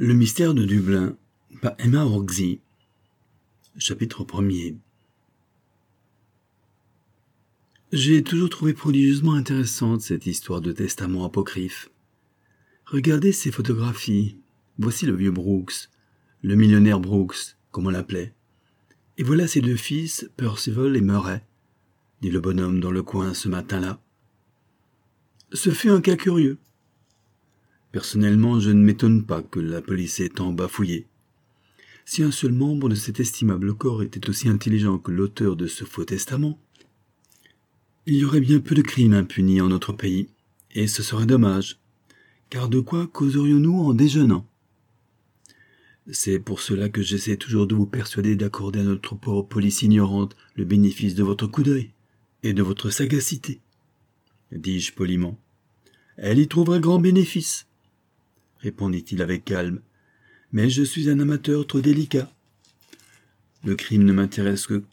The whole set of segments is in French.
Le mystère de Dublin, par Emma Orczy. Chapitre 1er. J'ai toujours trouvé prodigieusement intéressante cette histoire de testament apocryphe. Regardez ces photographies. Voici le vieux Brooks, le millionnaire Brooks, comme on l'appelait. Et voilà ses deux fils, Percival et Murray, dit le bonhomme dans le coin ce matin-là. Ce fut un cas curieux. Personnellement, je ne m'étonne pas que la police ait tant bafouillé. Si un seul membre de cet estimable corps était aussi intelligent que l'auteur de ce faux testament, il y aurait bien peu de crimes impunis en notre pays, et ce serait dommage, car de quoi causerions-nous en déjeunant? C'est pour cela que j'essaie toujours de vous persuader d'accorder à notre pauvre police ignorante le bénéfice de votre coup d'œil et de votre sagacité, dis-je poliment. Elle y trouverait grand bénéfice, répondit-il avec calme, mais je suis un amateur trop délicat. Le crime ne m'intéresse que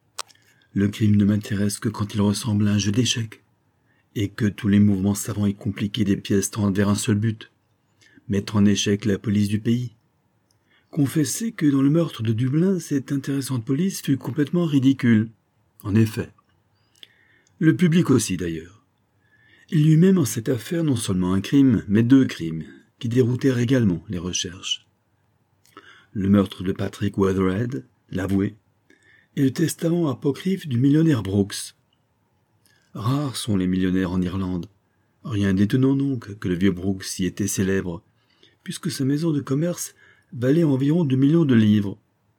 quand il ressemble à un jeu d'échecs, et que tous les mouvements savants et compliqués des pièces tendent vers un seul but, mettre en échec la police du pays. Confessez que dans le meurtre de Dublin, cette intéressante police fut complètement ridicule. En effet. Le public aussi, d'ailleurs. Il y eut même en cette affaire non seulement un crime, mais deux crimes, qui déroutèrent également les recherches. Le meurtre de Patrick Weatherhead, l'avoué, et le testament apocryphe du millionnaire Brooks. Rares sont les millionnaires en Irlande. Rien d'étonnant donc que le vieux Brooks y était célèbre, puisque sa maison de commerce valait environ 2 millions de livres.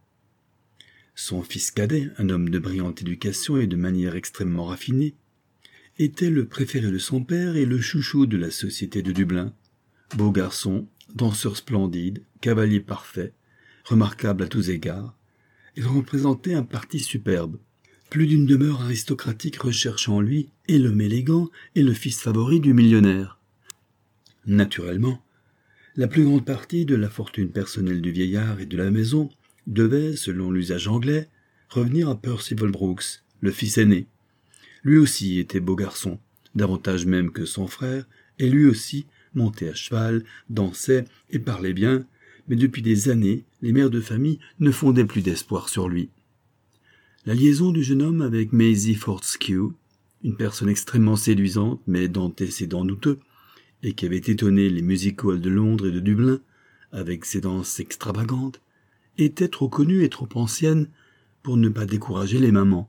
Son fils cadet, un homme de brillante éducation et de manières extrêmement raffinées, était le préféré de son père et le chouchou de la société de Dublin. Beau garçon, danseur splendide, cavalier parfait, remarquable à tous égards, il représentait un parti superbe. Plus d'une demeure aristocratique recherche en lui et l'homme élégant et le fils favori du millionnaire. Naturellement, la plus grande partie de la fortune personnelle du vieillard et de la maison devait, selon l'usage anglais, revenir à Percival Brooks, le fils aîné. Lui aussi était beau garçon, davantage même que son frère, et lui aussi montait à cheval, dansait et parlait bien, mais depuis des années, les mères de famille ne fondaient plus d'espoir sur lui. La liaison du jeune homme avec Maisie Fortescue, une personne extrêmement séduisante mais d'antécédents douteux, et qui avait étonné les music-halls de Londres et de Dublin avec ses danses extravagantes, était trop connue et trop ancienne pour ne pas décourager les mamans.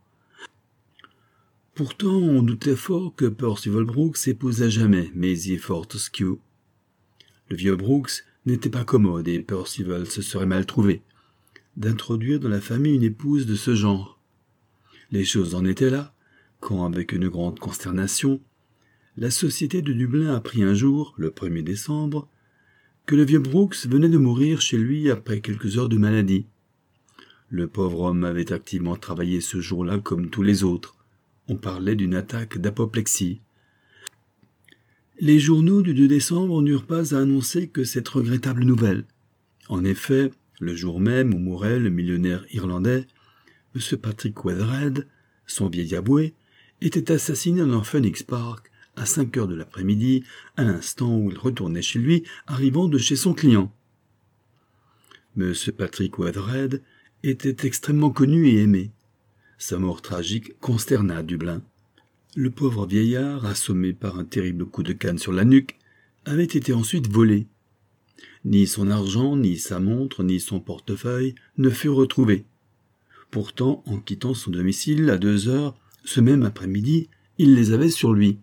Pourtant, on doutait fort que Percival Brooks épousât jamais Maisie Fortescue. Le vieux Brooks n'était pas commode et Percival se serait mal trouvé d'introduire dans la famille une épouse de ce genre. Les choses en étaient là, quand, avec une grande consternation, la société de Dublin apprit un jour, le 1er décembre, que le vieux Brooks venait de mourir chez lui après quelques heures de maladie. Le pauvre homme avait activement travaillé ce jour-là comme tous les autres. On parlait d'une attaque d'apoplexie. Les journaux du 2 décembre n'eurent pas à annoncer que cette regrettable nouvelle. En effet, le jour même où mourait le millionnaire irlandais, M. Patrick Weatherhead, son vieil avoué, était assassiné dans Phoenix Park à 5 heures de l'après-midi, à l'instant où il retournait chez lui, arrivant de chez son client. M. Patrick Weatherhead était extrêmement connu et aimé. Sa mort tragique consterna Dublin. Le pauvre vieillard, assommé par un terrible coup de canne sur la nuque, avait été ensuite volé. Ni son argent, ni sa montre, ni son portefeuille ne furent retrouvés. Pourtant, en quittant son domicile à 2 heures, ce même après-midi, il les avait sur lui.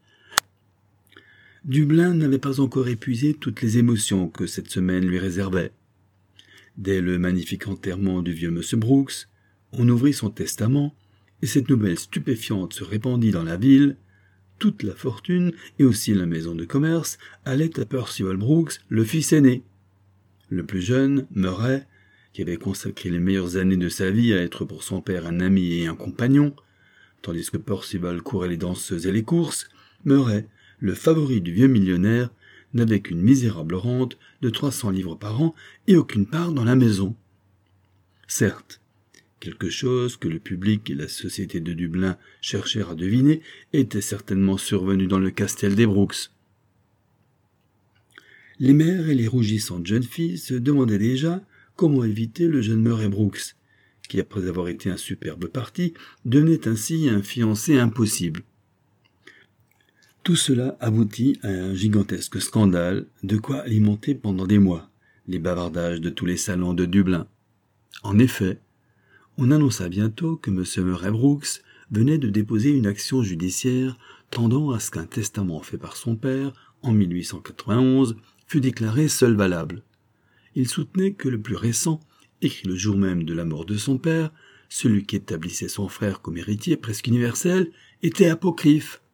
Dublin n'avait pas encore épuisé toutes les émotions que cette semaine lui réservait. Dès le magnifique enterrement du vieux M. Brooks, on ouvrit son testament, et cette nouvelle stupéfiante se répandit dans la ville. Toute la fortune, et aussi la maison de commerce, allait à Percival Brooks, le fils aîné. Le plus jeune, Murray, qui avait consacré les meilleures années de sa vie à être pour son père un ami et un compagnon, tandis que Percival courait les danseuses et les courses, Murray, le favori du vieux millionnaire, n'avait qu'une misérable rente de 300 livres par an et aucune part dans la maison. Certes, quelque chose que le public et la société de Dublin cherchèrent à deviner était certainement survenu dans le castel des Brooks. Les mères et les rougissantes jeunes filles se demandaient déjà comment éviter le jeune Murray Brooks, qui, après avoir été un superbe parti, devenait ainsi un fiancé impossible. Tout cela aboutit à un gigantesque scandale, de quoi alimenter pendant des mois les bavardages de tous les salons de Dublin. En effet, on annonça bientôt que M. Murray Brooks venait de déposer une action judiciaire tendant à ce qu'un testament fait par son père, en 1891, fût déclaré seul valable. Il soutenait que le plus récent, écrit le jour même de la mort de son père, celui qui établissait son frère comme héritier presque universel, était apocryphe,